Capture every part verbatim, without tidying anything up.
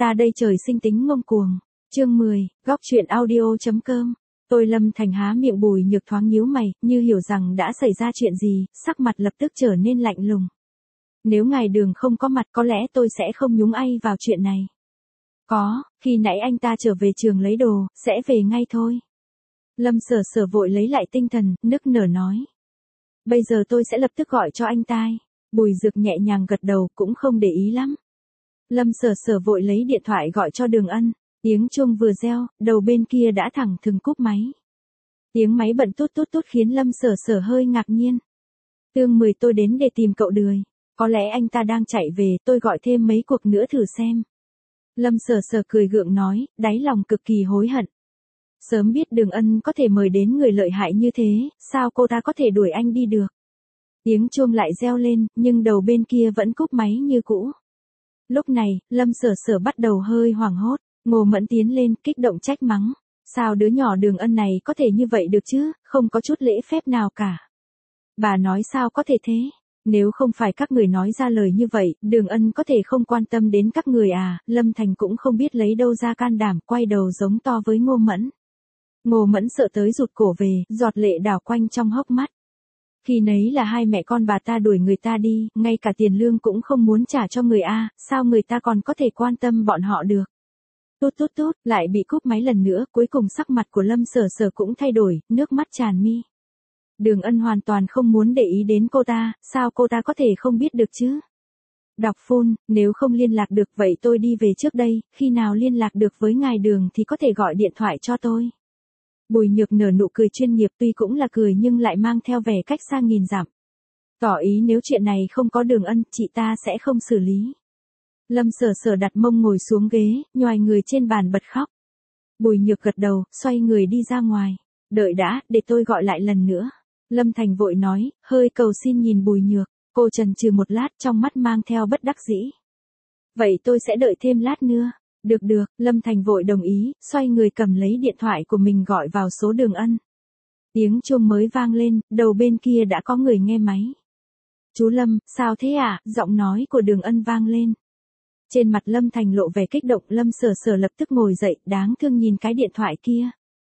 Ta đây trời sinh tính ngông cuồng. Chương mười, góc truyện audio.com. Tôi Lâm Thành há miệng, Bùi Nhược thoáng nhíu mày, như hiểu rằng đã xảy ra chuyện gì, sắc mặt lập tức trở nên lạnh lùng. Nếu ngài Đường không có mặt có lẽ tôi sẽ không nhúng tay vào chuyện này. Có, khi nãy anh ta trở về trường lấy đồ, sẽ về ngay thôi. Lâm Sở Sở vội lấy lại tinh thần, nức nở nói. Bây giờ tôi sẽ lập tức gọi cho anh ta. Bùi Dược nhẹ nhàng gật đầu, cũng không để ý lắm. Lâm Sở Sở vội lấy điện thoại gọi cho Đường Ân. Tiếng chuông vừa reo, đầu bên kia đã thẳng thừng cúp máy. Tiếng máy bận tút tút tút khiến Lâm Sở Sở hơi ngạc nhiên. Tương mười tôi đến để tìm cậu Đười. Có lẽ anh ta đang chạy về, tôi gọi thêm mấy cuộc nữa thử xem. Lâm Sở Sở cười gượng nói, đáy lòng cực kỳ hối hận. Sớm biết Đường Ân có thể mời đến người lợi hại như thế, sao cô ta có thể đuổi anh đi được. Tiếng chuông lại reo lên, nhưng đầu bên kia vẫn cúp máy như cũ. Lúc này, Lâm Sở Sở bắt đầu hơi hoảng hốt. Ngô Mẫn tiến lên, kích động trách mắng. Sao đứa nhỏ Đường Ân này có thể như vậy được chứ, không có chút lễ phép nào cả. Bà nói sao có thể thế? Nếu không phải các người nói ra lời như vậy, Đường Ân có thể không quan tâm đến các người à? Lâm Thành cũng không biết lấy đâu ra can đảm, quay đầu giống to với Ngô Mẫn. Ngô Mẫn sợ tới rụt cổ về, giọt lệ đảo quanh trong hốc mắt. Khi nấy là hai mẹ con bà ta đuổi người ta đi, ngay cả tiền lương cũng không muốn trả cho người a, sao người ta còn có thể quan tâm bọn họ được? Tút tút tút, lại bị cúp máy lần nữa, cuối cùng sắc mặt của Lâm Sở Sở cũng thay đổi, nước mắt tràn mi. Đường Ân hoàn toàn không muốn để ý đến cô ta, sao cô ta có thể không biết được chứ? Đọc phun, nếu không liên lạc được vậy tôi đi về trước đây, khi nào liên lạc được với ngài Đường thì có thể gọi điện thoại cho tôi. Bùi Nhược nở nụ cười chuyên nghiệp, tuy cũng là cười nhưng lại mang theo vẻ cách xa nghìn dặm. Tỏ ý nếu chuyện này không có Đường Ân, chị ta sẽ không xử lý. Lâm Sở Sở đặt mông ngồi xuống ghế, nhoài người trên bàn bật khóc. Bùi Nhược gật đầu, xoay người đi ra ngoài. Đợi đã, để tôi gọi lại lần nữa. Lâm Thành vội nói, hơi cầu xin nhìn Bùi Nhược. Cô chần chừ một lát, trong mắt mang theo bất đắc dĩ. Vậy tôi sẽ đợi thêm lát nữa. Được được, Lâm Thành vội đồng ý, xoay người cầm lấy điện thoại của mình gọi vào số Đường Ân. Tiếng chuông mới vang lên, đầu bên kia đã có người nghe máy. Chú Lâm, sao thế ạ? À? Giọng nói của Đường Ân vang lên. Trên mặt Lâm Thành lộ vẻ kích động, Lâm Sở Sở lập tức ngồi dậy, đáng thương nhìn cái điện thoại kia.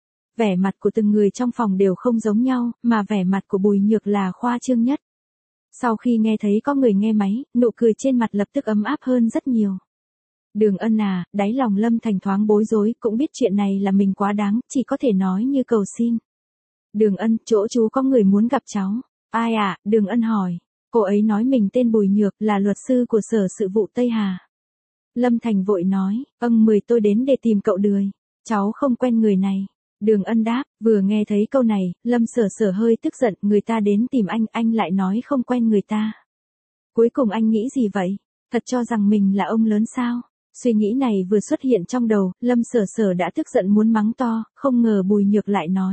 Vẻ mặt của từng người trong phòng đều không giống nhau, mà vẻ mặt của Bùi Nhược là khoa trương nhất. Sau khi nghe thấy có người nghe máy, nụ cười trên mặt lập tức ấm áp hơn rất nhiều. Đường Ân à, đáy lòng Lâm Thành thoáng bối rối, cũng biết chuyện này là mình quá đáng, chỉ có thể nói như cầu xin. Đường Ân, chỗ chú có người muốn gặp cháu. Ai à? Đường Ân hỏi. Cô ấy nói mình tên Bùi Nhược, là luật sư của Sở Sự vụ Tây Hà. Lâm Thành vội nói, âng mười tôi đến để tìm cậu Đười. Cháu không quen người này. Đường Ân đáp, vừa nghe thấy câu này, Lâm Sở Sở hơi tức giận, người ta đến tìm anh, anh lại nói không quen người ta. Cuối cùng anh nghĩ gì vậy? Thật cho rằng mình là ông lớn sao? Suy nghĩ này vừa xuất hiện trong đầu, Lâm Sở Sở đã tức giận muốn mắng to, không ngờ Bùi Nhược lại nói.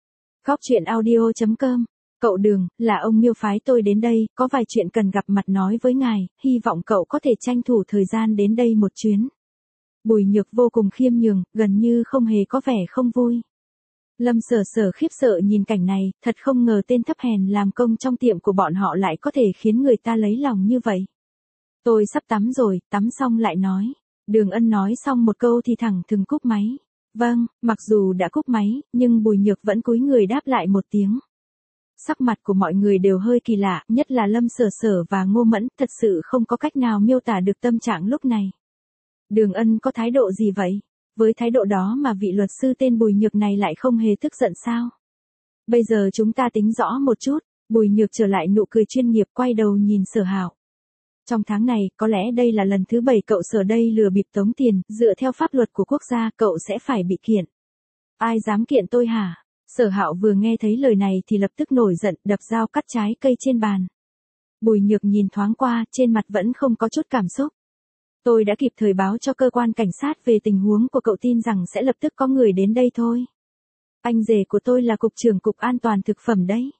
Góc truyện audio.com. Cậu Đường, là ông Miêu phái tôi đến đây, có vài chuyện cần gặp mặt nói với ngài, hy vọng cậu có thể tranh thủ thời gian đến đây một chuyến. Bùi Nhược vô cùng khiêm nhường, gần như không hề có vẻ không vui. Lâm Sở Sở khiếp sợ nhìn cảnh này, thật không ngờ tên thấp hèn làm công trong tiệm của bọn họ lại có thể khiến người ta lấy lòng như vậy. Tôi sắp tắm rồi, tắm xong lại nói. Đường Ân nói xong một câu thì thẳng thừng cúp máy. Vâng, mặc dù đã cúp máy, nhưng Bùi Nhược vẫn cúi người đáp lại một tiếng. Sắc mặt của mọi người đều hơi kỳ lạ, nhất là Lâm Sở Sở và Ngô Mẫn, thật sự không có cách nào miêu tả được tâm trạng lúc này. Đường Ân có thái độ gì vậy? Với thái độ đó mà vị luật sư tên Bùi Nhược này lại không hề tức giận sao? Bây giờ chúng ta tính rõ một chút. Bùi Nhược trở lại nụ cười chuyên nghiệp, quay đầu nhìn Sở Hạo. Trong tháng này, có lẽ đây là lần thứ bảy cậu Sở đây lừa bịp tống tiền, dựa theo pháp luật của quốc gia, cậu sẽ phải bị kiện. Ai dám kiện tôi hả? Sở Hạo vừa nghe thấy lời này thì lập tức nổi giận, đập dao cắt trái cây trên bàn. Bùi Nhược nhìn thoáng qua, trên mặt vẫn không có chút cảm xúc. Tôi đã kịp thời báo cho cơ quan cảnh sát về tình huống của cậu, tin rằng sẽ lập tức có người đến đây thôi. Anh rể của tôi là cục trưởng cục an toàn thực phẩm đấy.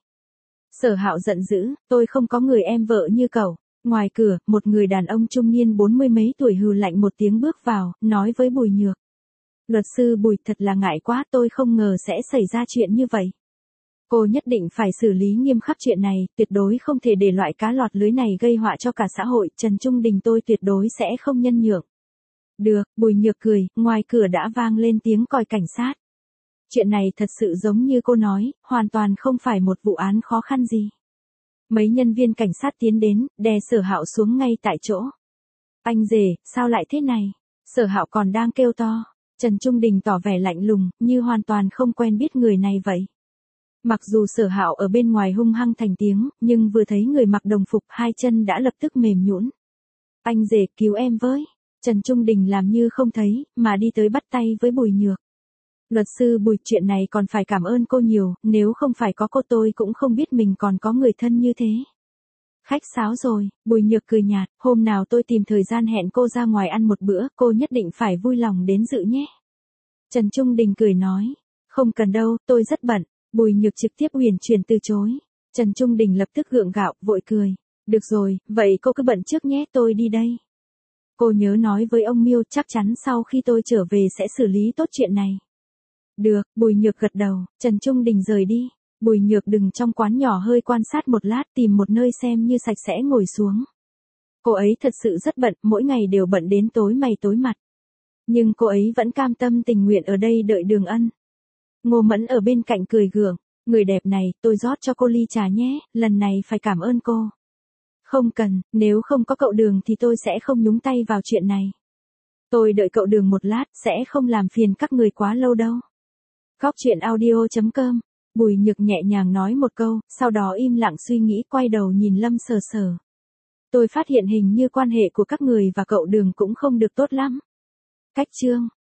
Sở Hạo giận dữ, tôi không có người em vợ như cậu. Ngoài cửa, một người đàn ông trung niên bốn mươi mấy tuổi hừ lạnh một tiếng bước vào, nói với Bùi Nhược. Luật sư Bùi, thật là ngại quá, tôi không ngờ sẽ xảy ra chuyện như vậy. Cô nhất định phải xử lý nghiêm khắc chuyện này, tuyệt đối không thể để loại cá lọt lưới này gây họa cho cả xã hội, Trần Trung Đình tôi tuyệt đối sẽ không nhân nhượng. Được, Bùi Nhược cười, ngoài cửa đã vang lên tiếng còi cảnh sát. Chuyện này thật sự giống như cô nói, hoàn toàn không phải một vụ án khó khăn gì. Mấy nhân viên cảnh sát tiến đến, đè Sở Hạo xuống ngay tại chỗ. Anh rể, sao lại thế này? Sở Hạo còn đang kêu to. Trần Trung Đình tỏ vẻ lạnh lùng, như hoàn toàn không quen biết người này vậy. Mặc dù Sở Hạo ở bên ngoài hung hăng thành tiếng, nhưng vừa thấy người mặc đồng phục hai chân đã lập tức mềm nhũn. Anh rể, cứu em với. Trần Trung Đình làm như không thấy, mà đi tới bắt tay với Bùi Nhược. Luật sư Bùi, chuyện này còn phải cảm ơn cô nhiều, nếu không phải có cô tôi cũng không biết mình còn có người thân như thế. Khách sáo rồi, Bùi Nhược cười nhạt, hôm nào tôi tìm thời gian hẹn cô ra ngoài ăn một bữa, cô nhất định phải vui lòng đến dự nhé. Trần Trung Đình cười nói, không cần đâu, tôi rất bận. Bùi Nhược trực tiếp uyển chuyển từ chối. Trần Trung Đình lập tức gượng gạo, vội cười. Được rồi, vậy cô cứ bận trước nhé, tôi đi đây. Cô nhớ nói với ông Miêu, chắc chắn sau khi tôi trở về sẽ xử lý tốt chuyện này. Được, Bùi Nhược gật đầu, Trần Trung Đình rời đi. Bùi Nhược đứng trong quán nhỏ hơi quan sát một lát, tìm một nơi xem như sạch sẽ ngồi xuống. Cô ấy thật sự rất bận, mỗi ngày đều bận đến tối mày tối mặt. Nhưng cô ấy vẫn cam tâm tình nguyện ở đây đợi Đường Ân. Ngô Mẫn ở bên cạnh cười gượng, người đẹp này, tôi rót cho cô ly trà nhé, lần này phải cảm ơn cô. Không cần, nếu không có cậu Đường thì tôi sẽ không nhúng tay vào chuyện này. Tôi đợi cậu Đường một lát, sẽ không làm phiền các người quá lâu đâu. Góc chuyện audio chấm com. Bùi Nhược nhẹ nhàng nói một câu, sau đó im lặng suy nghĩ, quay đầu nhìn Lâm Sờ Sờ. Tôi phát hiện hình như quan hệ của các người và cậu Đường cũng không được tốt lắm. Cách chương.